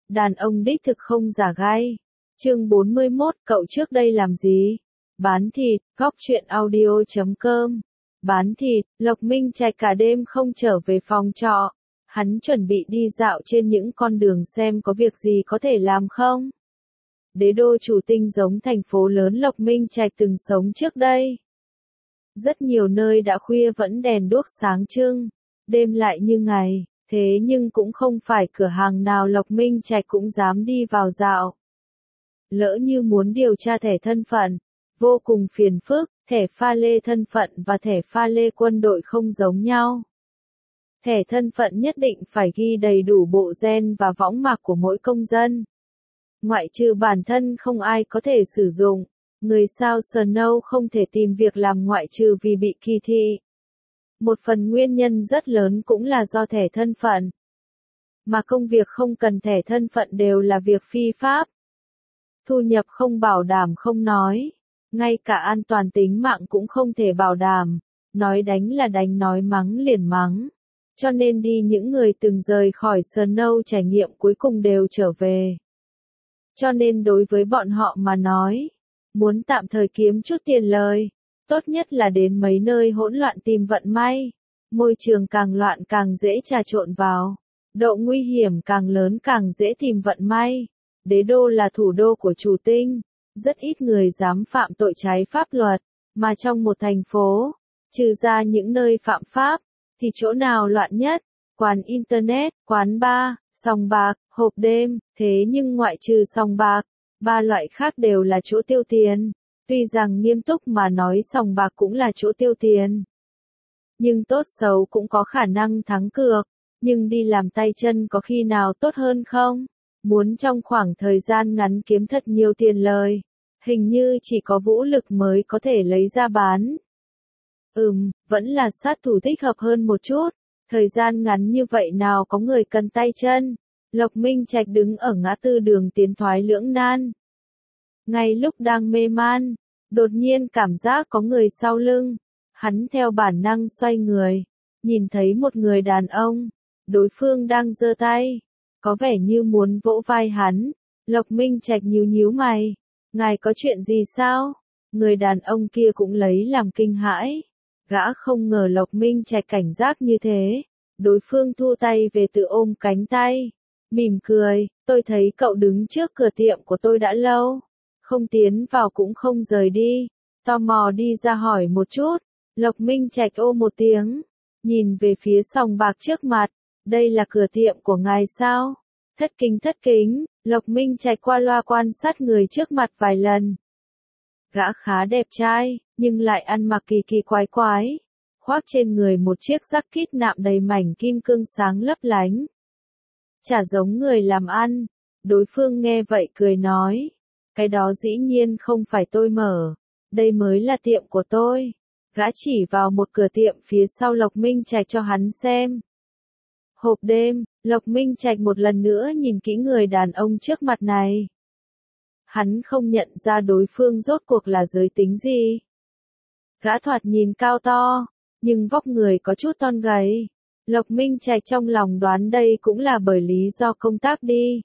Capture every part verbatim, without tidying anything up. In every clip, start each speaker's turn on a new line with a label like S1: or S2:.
S1: Đàn ông đích thực không giả gai. Chương bốn mươi mốt, cậu trước đây làm gì? Bán thịt, góc truyện audio chấm com. Bán thịt, Lộc Minh Trạch cả đêm không trở về phòng trọ. Hắn chuẩn bị đi dạo trên những con đường xem có việc gì có thể làm không. Đế đô chủ tinh giống thành phố lớn Lộc Minh Trạch từng sống trước đây. Rất nhiều nơi đã khuya vẫn đèn đuốc sáng trưng, đêm lại như ngày, thế nhưng cũng không phải cửa hàng nào Lộc Minh Trạch cũng dám đi vào dạo. Lỡ như muốn điều tra thẻ thân phận, vô cùng phiền phức, thẻ pha lê thân phận và thẻ pha lê quân đội không giống nhau. Thẻ thân phận nhất định phải ghi đầy đủ bộ gen và võng mạc của mỗi công dân. Ngoại trừ bản thân không ai có thể sử dụng. Người sao Snow không thể tìm việc làm ngoại trừ vì bị kỳ thị. Một phần nguyên nhân rất lớn cũng là do thẻ thân phận. Mà công việc không cần thẻ thân phận đều là việc phi pháp. Thu nhập không bảo đảm không nói. Ngay cả an toàn tính mạng cũng không thể bảo đảm. Nói đánh là đánh, nói mắng liền mắng. Cho nên đi những người từng rời khỏi Snow trải nghiệm cuối cùng đều trở về. Cho nên đối với bọn họ mà nói, muốn tạm thời kiếm chút tiền lời, tốt nhất là đến mấy nơi hỗn loạn tìm vận may. Môi trường càng loạn càng dễ trà trộn vào. Độ nguy hiểm càng lớn càng dễ tìm vận may. Đế đô là thủ đô của chủ tinh. Rất ít người dám phạm tội trái pháp luật. Mà trong một thành phố, trừ ra những nơi phạm pháp, thì chỗ nào loạn nhất? Quán internet, quán bar, sòng bạc, hộp đêm. Thế nhưng ngoại trừ sòng bạc, ba loại khác đều là chỗ tiêu tiền. Tuy rằng nghiêm túc mà nói sòng bạc cũng là chỗ tiêu tiền. Nhưng tốt xấu cũng có khả năng thắng cược. Nhưng đi làm tay chân có khi nào tốt hơn không? Muốn trong khoảng thời gian ngắn kiếm thật nhiều tiền lời. Hình như chỉ có vũ lực mới có thể lấy ra bán. Ừm, vẫn là sát thủ thích hợp hơn một chút. Thời gian ngắn như vậy nào có người cần tay chân. Lộc Minh Trạch đứng ở ngã tư đường tiến thoái lưỡng nan. Ngay lúc đang mê man, đột nhiên cảm giác có người sau lưng. Hắn theo bản năng xoay người, nhìn thấy một người đàn ông. Đối phương đang giơ tay, có vẻ như muốn vỗ vai hắn. Lộc Minh Trạch nhíu nhíu mày. Ngài có chuyện gì sao? Người đàn ông kia cũng lấy làm kinh hãi. Gã không ngờ Lộc Minh Trạch cảnh giác như thế. Đối phương thu tay về tự ôm cánh tay. Mỉm cười, tôi thấy cậu đứng trước cửa tiệm của tôi đã lâu. Không tiến vào cũng không rời đi. Tò mò đi ra hỏi một chút. Lộc Minh Trạch ô một tiếng. Nhìn về phía sòng bạc trước mặt. Đây là cửa tiệm của ngài sao? Thất kính thất kính. Lộc Minh Trạch qua loa quan sát người trước mặt vài lần. Gã khá đẹp trai, nhưng lại ăn mặc kỳ kỳ quái quái. Khoác trên người một chiếc jacket nạm đầy mảnh kim cương sáng lấp lánh. Chả giống người làm ăn. Đối phương nghe vậy cười nói. Cái đó dĩ nhiên không phải tôi mở. Đây mới là tiệm của tôi. Gã chỉ vào một cửa tiệm phía sau Lộc Minh Trạch cho hắn xem. Hộp đêm, Lộc Minh Trạch một lần nữa nhìn kỹ người đàn ông trước mặt này. Hắn không nhận ra đối phương rốt cuộc là giới tính gì. Gã thoạt nhìn cao to, nhưng vóc người có chút thon gầy. Lộc Minh Trạch trong lòng đoán đây cũng là bởi lý do công tác đi.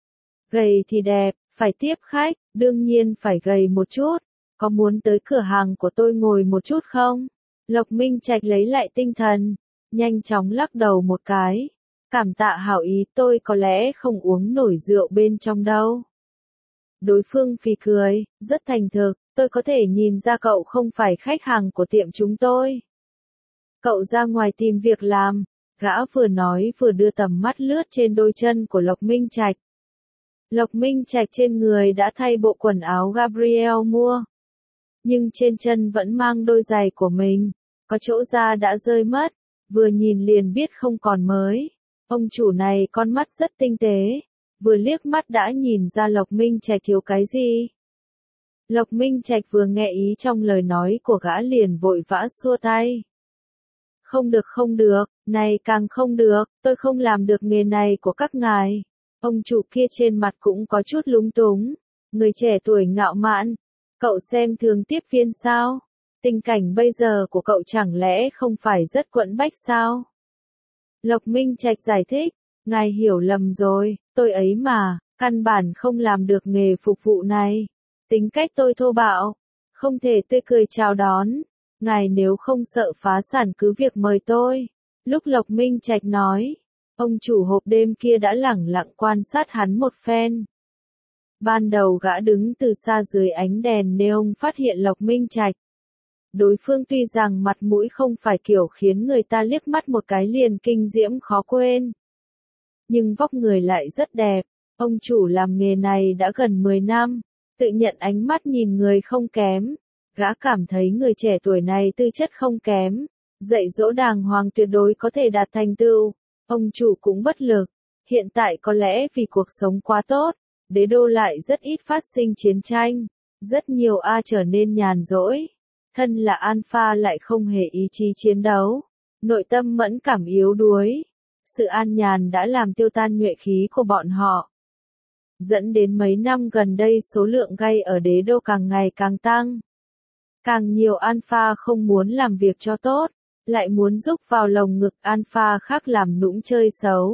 S1: Gầy thì đẹp, phải tiếp khách, đương nhiên phải gầy một chút. Có muốn tới cửa hàng của tôi ngồi một chút không? Lộc Minh Trạch lấy lại tinh thần, nhanh chóng lắc đầu một cái. Cảm tạ hảo ý, tôi có lẽ không uống nổi rượu bên trong đâu. Đối phương phì cười, rất thành thực, tôi có thể nhìn ra cậu không phải khách hàng của tiệm chúng tôi. Cậu ra ngoài tìm việc làm. Gã vừa nói vừa đưa tầm mắt lướt trên đôi chân của Lộc Minh Trạch. Lộc Minh Trạch trên người đã thay bộ quần áo Gabriel mua. Nhưng trên chân vẫn mang đôi giày của mình. Có chỗ da đã rơi mất. Vừa nhìn liền biết không còn mới. Ông chủ này con mắt rất tinh tế. Vừa liếc mắt đã nhìn ra Lộc Minh Trạch thiếu cái gì. Lộc Minh Trạch vừa nghe ý trong lời nói của gã liền vội vã xua tay. Không được không được, này càng không được, tôi không làm được nghề này của các ngài. Ông chủ kia trên mặt cũng có chút lúng túng. Người trẻ tuổi ngạo mạn. Cậu xem thường tiếp viên sao? Tình cảnh bây giờ của cậu chẳng lẽ không phải rất quẫn bách sao? Lộc Minh Trạch giải thích. Ngài hiểu lầm rồi, tôi ấy mà, căn bản không làm được nghề phục vụ này. Tính cách tôi thô bạo, không thể tươi cười chào đón. Ngài nếu không sợ phá sản cứ việc mời tôi. Lúc Lộc Minh Trạch nói, ông chủ hộp đêm kia đã lẳng lặng quan sát hắn một phen. Ban đầu gã đứng từ xa dưới ánh đèn neon phát hiện Lộc Minh Trạch. Đối phương tuy rằng mặt mũi không phải kiểu khiến người ta liếc mắt một cái liền kinh diễm khó quên. Nhưng vóc người lại rất đẹp, ông chủ làm nghề này đã gần mười năm, tự nhận ánh mắt nhìn người không kém. Gã cảm thấy người trẻ tuổi này tư chất không kém, dạy dỗ đàng hoàng tuyệt đối có thể đạt thành tựu. Ông chủ cũng bất lực, hiện tại có lẽ vì cuộc sống quá tốt, đế đô lại rất ít phát sinh chiến tranh, rất nhiều A trở nên nhàn rỗi. Thân là alpha lại không hề ý chí chiến đấu, nội tâm mẫn cảm yếu đuối. Sự an nhàn đã làm tiêu tan nhuệ khí của bọn họ. Dẫn đến mấy năm gần đây số lượng gay ở đế đô càng ngày càng tăng. Càng nhiều alpha không muốn làm việc cho tốt, lại muốn giúp vào lồng ngực alpha khác làm nũng chơi xấu.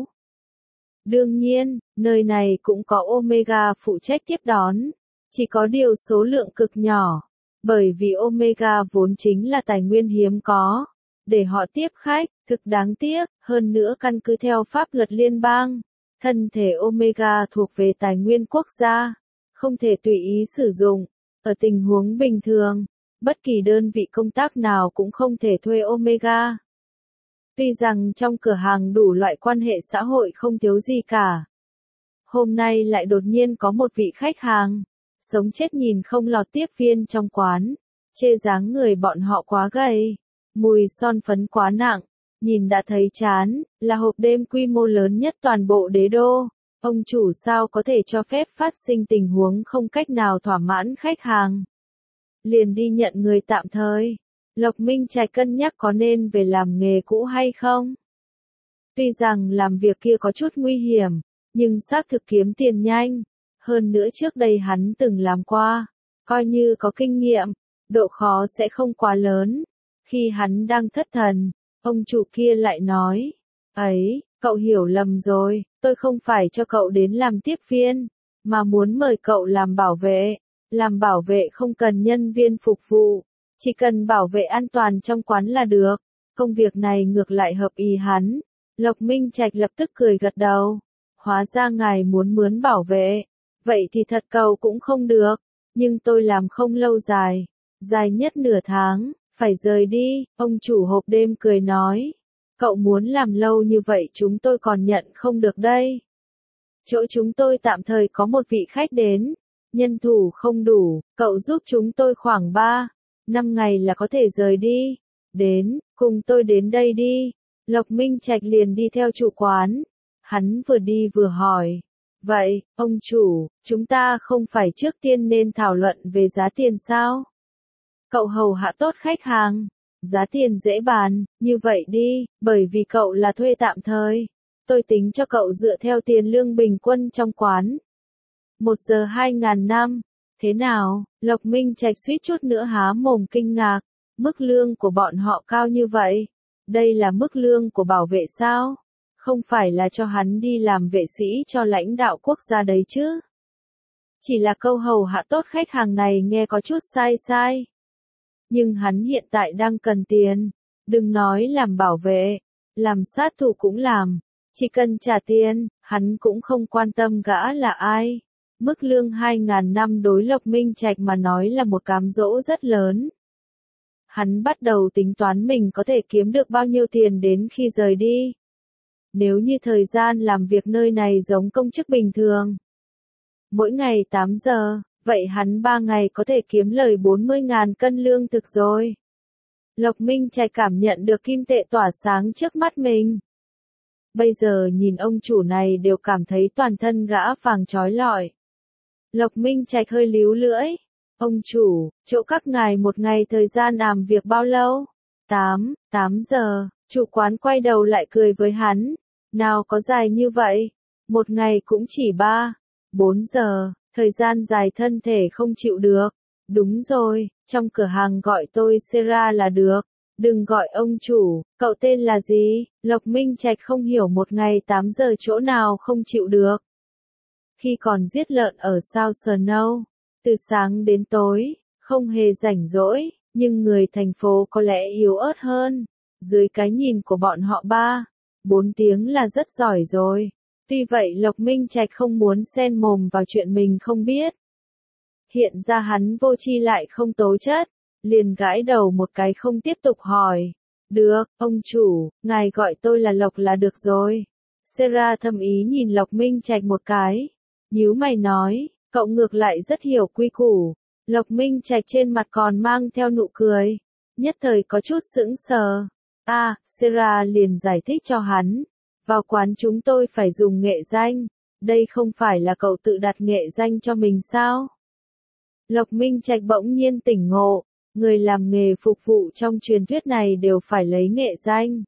S1: Đương nhiên, nơi này cũng có Omega phụ trách tiếp đón, chỉ có điều số lượng cực nhỏ, bởi vì Omega vốn chính là tài nguyên hiếm có, để họ tiếp khách, thực đáng tiếc, hơn nữa căn cứ theo pháp luật liên bang, thân thể Omega thuộc về tài nguyên quốc gia, không thể tùy ý sử dụng. Ở tình huống bình thường, bất kỳ đơn vị công tác nào cũng không thể thuê Omega. Tuy rằng trong cửa hàng đủ loại quan hệ xã hội không thiếu gì cả. Hôm nay lại đột nhiên có một vị khách hàng, sống chết nhìn không lọt tiếp viên trong quán, chê dáng người bọn họ quá gầy, mùi son phấn quá nặng, nhìn đã thấy chán, là hộp đêm quy mô lớn nhất toàn bộ đế đô. Ông chủ sao có thể cho phép phát sinh tình huống không cách nào thỏa mãn khách hàng. Liền đi nhận người tạm thời. Lộc Minh Trạch cân nhắc có nên về làm nghề cũ hay không. Tuy rằng làm việc kia có chút nguy hiểm, nhưng xác thực kiếm tiền nhanh. Hơn nữa trước đây hắn từng làm qua, coi như có kinh nghiệm, độ khó sẽ không quá lớn. Khi hắn đang thất thần, ông chủ kia lại nói, ấy, cậu hiểu lầm rồi, tôi không phải cho cậu đến làm tiếp viên, mà muốn mời cậu làm bảo vệ. Làm bảo vệ không cần nhân viên phục vụ, chỉ cần bảo vệ an toàn trong quán là được. Công việc này ngược lại hợp ý hắn. Lộc Minh Trạch lập tức cười gật đầu. Hóa ra ngài muốn mướn bảo vệ. Vậy thì thật cầu cũng không được. Nhưng tôi làm không lâu dài. Dài nhất nửa tháng, phải rời đi. Ông chủ hộp đêm cười nói. Cậu muốn làm lâu như vậy chúng tôi còn nhận không được đây. Chỗ chúng tôi tạm thời có một vị khách đến. Nhân thủ không đủ, cậu giúp chúng tôi khoảng ba, năm ngày là có thể rời đi. Đến, cùng tôi đến đây đi. Lộc Minh Trạch liền đi theo chủ quán. Hắn vừa đi vừa hỏi. Vậy, ông chủ, chúng ta không phải trước tiên nên thảo luận về giá tiền sao? Cậu hầu hạ tốt khách hàng. Giá tiền dễ bàn, như vậy đi, bởi vì cậu là thuê tạm thời. Tôi tính cho cậu dựa theo tiền lương bình quân trong quán. Một giờ hai ngàn năm. Thế nào? Lộc Minh Trạch suýt chút nữa há mồm kinh ngạc. Mức lương của bọn họ cao như vậy. Đây là mức lương của bảo vệ sao? Không phải là cho hắn đi làm vệ sĩ cho lãnh đạo quốc gia đấy chứ? Chỉ là câu hầu hạ tốt khách hàng này nghe có chút sai sai. Nhưng hắn hiện tại đang cần tiền. Đừng nói làm bảo vệ. Làm sát thủ cũng làm. Chỉ cần trả tiền, hắn cũng không quan tâm gã là ai. Mức lương hai ngàn năm đối Lộc Minh Trạch mà nói là một cám dỗ rất lớn. Hắn bắt đầu tính toán mình có thể kiếm được bao nhiêu tiền đến khi rời đi. Nếu như thời gian làm việc nơi này giống công chức bình thường. Mỗi ngày tám giờ, vậy hắn ba ngày có thể kiếm lời bốn mươi ngàn cân lương thực rồi. Lộc Minh Trạch cảm nhận được kim tệ tỏa sáng trước mắt mình. Bây giờ nhìn ông chủ này đều cảm thấy toàn thân gã vàng chói lọi. Lộc Minh Trạch hơi líu lưỡi. Ông chủ, chỗ các ngài một ngày thời gian làm việc bao lâu? Tám, tám giờ. Chủ quán quay đầu lại cười với hắn. Nào có dài như vậy? Một ngày cũng chỉ ba, bốn giờ. Thời gian dài thân thể không chịu được. Đúng rồi, trong cửa hàng gọi tôi Sera là được. Đừng gọi ông chủ, cậu tên là gì? Lộc Minh Trạch không hiểu một ngày tám giờ chỗ nào không chịu được. Khi còn giết lợn ở South Snow, từ sáng đến tối, không hề rảnh rỗi, nhưng người thành phố có lẽ yếu ớt hơn. Dưới cái nhìn của bọn họ ba, bốn tiếng là rất giỏi rồi. Tuy vậy Lộc Minh Trạch không muốn xen mồm vào chuyện mình không biết. Hiện ra hắn vô tri lại không tố chất, liền gãi đầu một cái không tiếp tục hỏi. Được, ông chủ, ngài gọi tôi là Lộc là được rồi. Sarah thầm ý nhìn Lộc Minh Trạch một cái. Nhíu mày nói, cậu ngược lại rất hiểu quy củ. Lộc Minh Trạch trên mặt còn mang theo nụ cười. Nhất thời có chút sững sờ. À, Sarah liền giải thích cho hắn. Vào quán chúng tôi phải dùng nghệ danh. Đây không phải là cậu tự đặt nghệ danh cho mình sao? Lộc Minh Trạch bỗng nhiên tỉnh ngộ. Người làm nghề phục vụ trong truyền thuyết này đều phải lấy nghệ danh.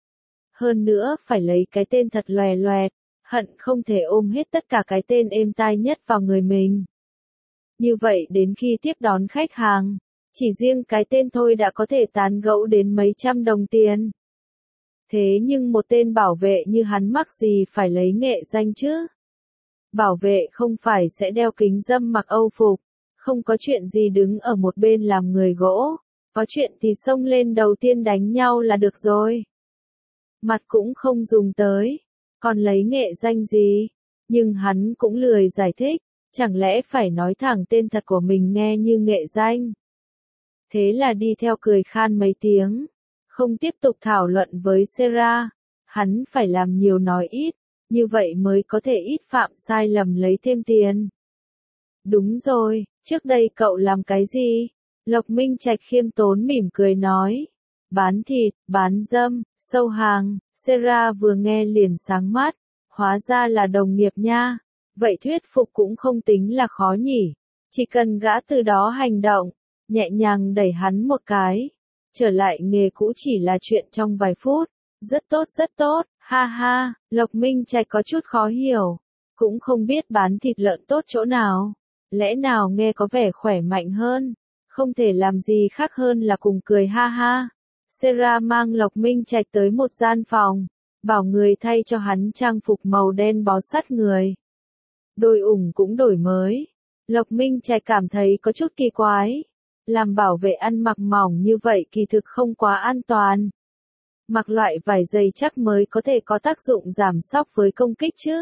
S1: Hơn nữa phải lấy cái tên thật lòe loẹt, hận không thể ôm hết tất cả cái tên êm tai nhất vào người mình. Như vậy đến khi tiếp đón khách hàng, chỉ riêng cái tên thôi đã có thể tán gẫu đến mấy trăm đồng tiền. Thế nhưng một tên bảo vệ như hắn mắc gì phải lấy nghệ danh chứ? Bảo vệ không phải sẽ đeo kính râm mặc Âu phục, không có chuyện gì đứng ở một bên làm người gỗ, có chuyện thì xông lên đầu tiên đánh nhau là được rồi. Mặt cũng không dùng tới, còn lấy nghệ danh gì? Nhưng hắn cũng lười giải thích, chẳng lẽ phải nói thẳng tên thật của mình nghe như nghệ danh. Thế là đi theo cười khan mấy tiếng, không tiếp tục thảo luận với Sarah, hắn phải làm nhiều nói ít, như vậy mới có thể ít phạm sai lầm lấy thêm tiền. Đúng rồi, trước đây cậu làm cái gì? Lộc Minh Trạch khiêm tốn mỉm cười nói. Bán thịt, bán dâm, sâu hàng. Sarah vừa nghe liền sáng mắt. Hóa ra là đồng nghiệp nha. Vậy thuyết phục cũng không tính là khó nhỉ. Chỉ cần gã từ đó hành động, nhẹ nhàng đẩy hắn một cái. Trở lại nghề cũ chỉ là chuyện trong vài phút. Rất tốt rất tốt, ha ha. Lộc Minh Trạch có chút khó hiểu. Cũng không biết bán thịt lợn tốt chỗ nào. Lẽ nào nghe có vẻ khỏe mạnh hơn, không thể làm gì khác hơn là cùng cười ha ha. Sarah mang Lộc Minh Trạch tới một gian phòng, bảo người thay cho hắn trang phục màu đen bó sát người. Đôi ủng cũng đổi mới. Lộc Minh Trạch cảm thấy có chút kỳ quái. Làm bảo vệ ăn mặc mỏng như vậy kỳ thực không quá an toàn. Mặc loại vải dày chắc mới có thể có tác dụng giảm sóc với công kích chứ.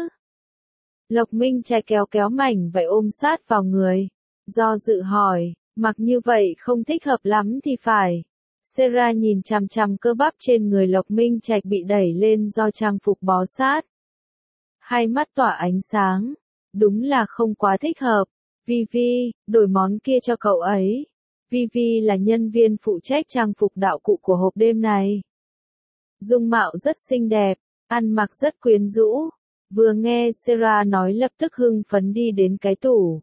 S1: Lộc Minh Trạch kéo kéo mảnh vải ôm sát vào người. Do dự hỏi, mặc như vậy không thích hợp lắm thì phải. Sarah nhìn chằm chằm cơ bắp trên người Lộc Minh Trạch bị đẩy lên do trang phục bó sát. Hai mắt tỏa ánh sáng. Đúng là không quá thích hợp. Vivi, đổi món kia cho cậu ấy. Vivi là nhân viên phụ trách trang phục đạo cụ của hộp đêm này. Dung mạo rất xinh đẹp, ăn mặc rất quyến rũ. Vừa nghe Sarah nói lập tức hưng phấn đi đến cái tủ.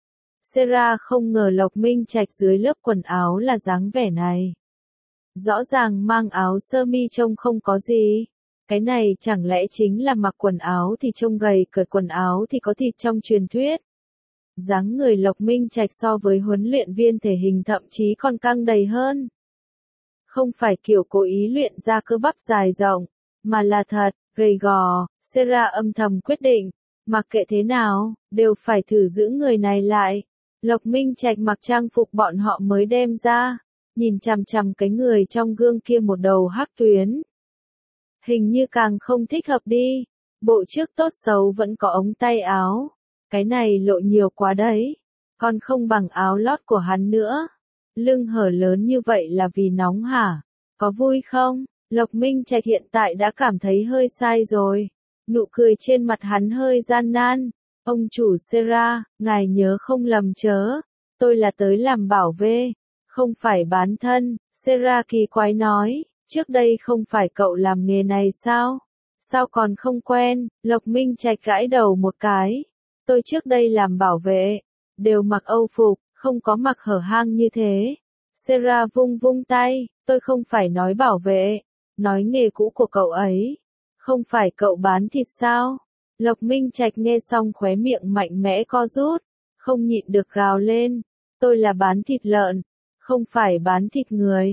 S1: Sarah không ngờ Lộc Minh Trạch dưới lớp quần áo là dáng vẻ này. Rõ ràng mang áo sơ mi trông không có gì. Cái này chẳng lẽ chính là mặc quần áo thì trông gầy, cởi quần áo thì có thịt trong truyền thuyết. Dáng người Lộc Minh Trạch so với huấn luyện viên thể hình thậm chí còn căng đầy hơn. Không phải kiểu cố ý luyện ra cơ bắp dài rộng, mà là thật, gầy gò. Sarah âm thầm quyết định, mặc kệ thế nào, đều phải thử giữ người này lại. Lộc Minh Trạch mặc trang phục bọn họ mới đem ra, nhìn chằm chằm cái người trong gương kia một đầu hắc tuyến. Hình như càng không thích hợp đi, bộ trước tốt xấu vẫn có ống tay áo, cái này lộ nhiều quá đấy, còn không bằng áo lót của hắn nữa. Lưng hở lớn như vậy là vì nóng hả? Có vui không? Lộc Minh Trạch hiện tại đã cảm thấy hơi sai rồi. Nụ cười trên mặt hắn hơi gian nan. Ông chủ Sarah, ngài nhớ không lầm chớ. Tôi là tới làm bảo vệ, không phải bán thân. Sarah kỳ quái nói, trước đây không phải cậu làm nghề này sao? Sao còn không quen? Lộc Minh Trạch gãi đầu một cái. Tôi trước đây làm bảo vệ, đều mặc Âu phục, không có mặc hở hang như thế. Sarah vung vung tay, tôi không phải nói bảo vệ, nói nghề cũ của cậu ấy. Không phải cậu bán thịt sao? Lộc Minh Trạch nghe xong khóe miệng mạnh mẽ co rút, không nhịn được gào lên. Tôi là bán thịt lợn, không phải bán thịt người.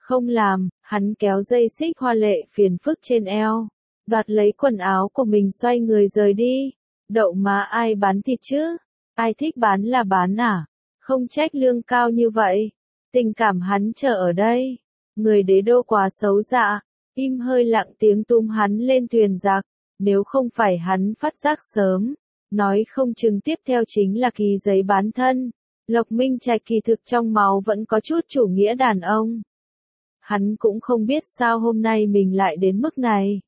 S1: Không làm, hắn kéo dây xích hoa lệ phiền phức trên eo, đoạt lấy quần áo của mình xoay người rời đi. Đậu má ai bán thịt chứ? Ai thích bán là bán à? Không trách lương cao như vậy. Tình cảm hắn chờ ở đây. Người đế đô quá xấu dạ. Im hơi lặng tiếng tung hắn lên thuyền giặc. Nếu không phải hắn phát giác sớm, nói không chừng tiếp theo chính là ký giấy bán thân. Lộc Minh Trạch kỳ thực trong máu vẫn có chút chủ nghĩa đàn ông. Hắn cũng không biết sao hôm nay mình lại đến mức này.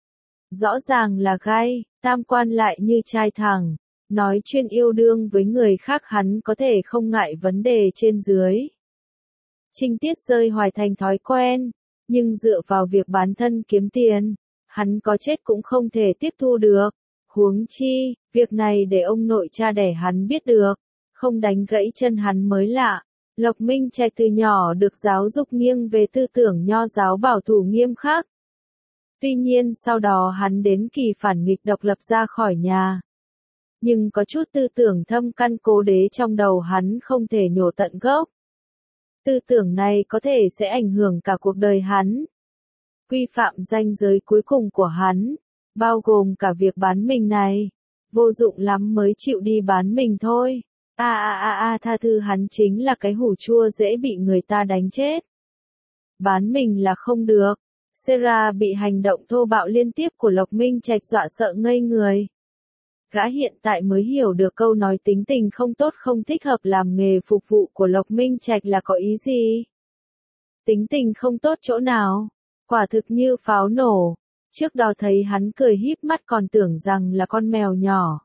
S1: Rõ ràng là gay, tam quan lại như trai thẳng. Nói chuyên yêu đương với người khác hắn có thể không ngại vấn đề trên dưới. Trinh Tiết rơi hoài thành thói quen, nhưng dựa vào việc bán thân kiếm tiền, hắn có chết cũng không thể tiếp thu được. Huống chi, việc này để ông nội cha đẻ hắn biết được, không đánh gãy chân hắn mới lạ. Lộc Minh Trạch từ nhỏ được giáo dục nghiêng về tư tưởng nho giáo bảo thủ nghiêm khắc. Tuy nhiên sau đó hắn đến kỳ phản nghịch độc lập ra khỏi nhà. Nhưng có chút tư tưởng thâm căn cố đế trong đầu hắn không thể nhổ tận gốc. Tư tưởng này có thể sẽ ảnh hưởng cả cuộc đời hắn. Quy phạm ranh giới cuối cùng của hắn, bao gồm cả việc bán mình này. Vô dụng lắm mới chịu đi bán mình thôi. A a a a tha thứ hắn chính là cái hủ chua dễ bị người ta đánh chết. Bán mình là không được. Sarah bị hành động thô bạo liên tiếp của Lộc Minh Trạch dọa sợ ngây người. Gã hiện tại mới hiểu được câu nói tính tình không tốt không thích hợp làm nghề phục vụ của Lộc Minh Trạch là có ý gì. Tính tình không tốt chỗ nào? Quả thực như pháo nổ. Trước đó thấy hắn cười híp mắt còn tưởng rằng là con mèo nhỏ.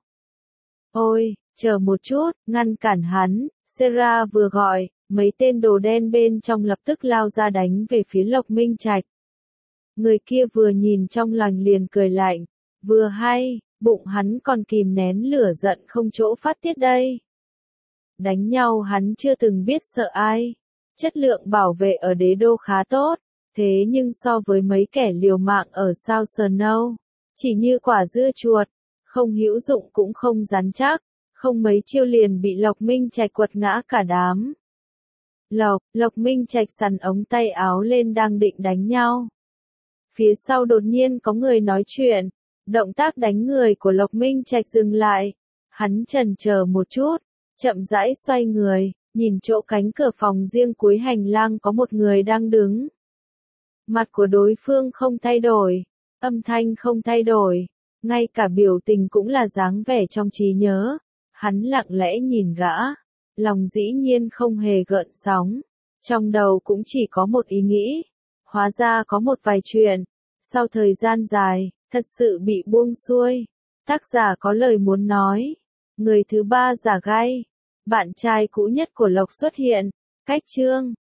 S1: Ôi, chờ một chút, ngăn cản hắn, Sarah vừa gọi, mấy tên đồ đen bên trong lập tức lao ra đánh về phía Lộc Minh Trạch. Người kia vừa nhìn trong lành liền cười lạnh, vừa hay, bụng hắn còn kìm nén lửa giận không chỗ phát tiết đây. Đánh nhau hắn chưa từng biết sợ ai, chất lượng bảo vệ ở đế đô khá tốt, thế nhưng so với mấy kẻ liều mạng ở Southern No, chỉ như quả dưa chuột, không hữu dụng cũng không rắn chắc, không mấy chiêu liền bị Lộc Minh Trạch quật ngã cả đám. Lộc, Lộc Minh Trạch sắn ống tay áo lên đang định đánh nhau. Phía sau đột nhiên có người nói chuyện, động tác đánh người của Lộc Minh Trạch dừng lại. Hắn chần chờ một chút, chậm rãi xoay người, nhìn chỗ cánh cửa phòng riêng cuối hành lang có một người đang đứng. Mặt của đối phương không thay đổi, âm thanh không thay đổi, ngay cả biểu tình cũng là dáng vẻ trong trí nhớ. Hắn lặng lẽ nhìn gã, lòng dĩ nhiên không hề gợn sóng, trong đầu cũng chỉ có một ý nghĩ. Hóa ra có một vài chuyện, sau thời gian dài, thật sự bị buông xuôi. Tác giả có lời muốn nói. Người thứ ba giả gai, bạn trai cũ nhất của Lộc xuất hiện. Cách chương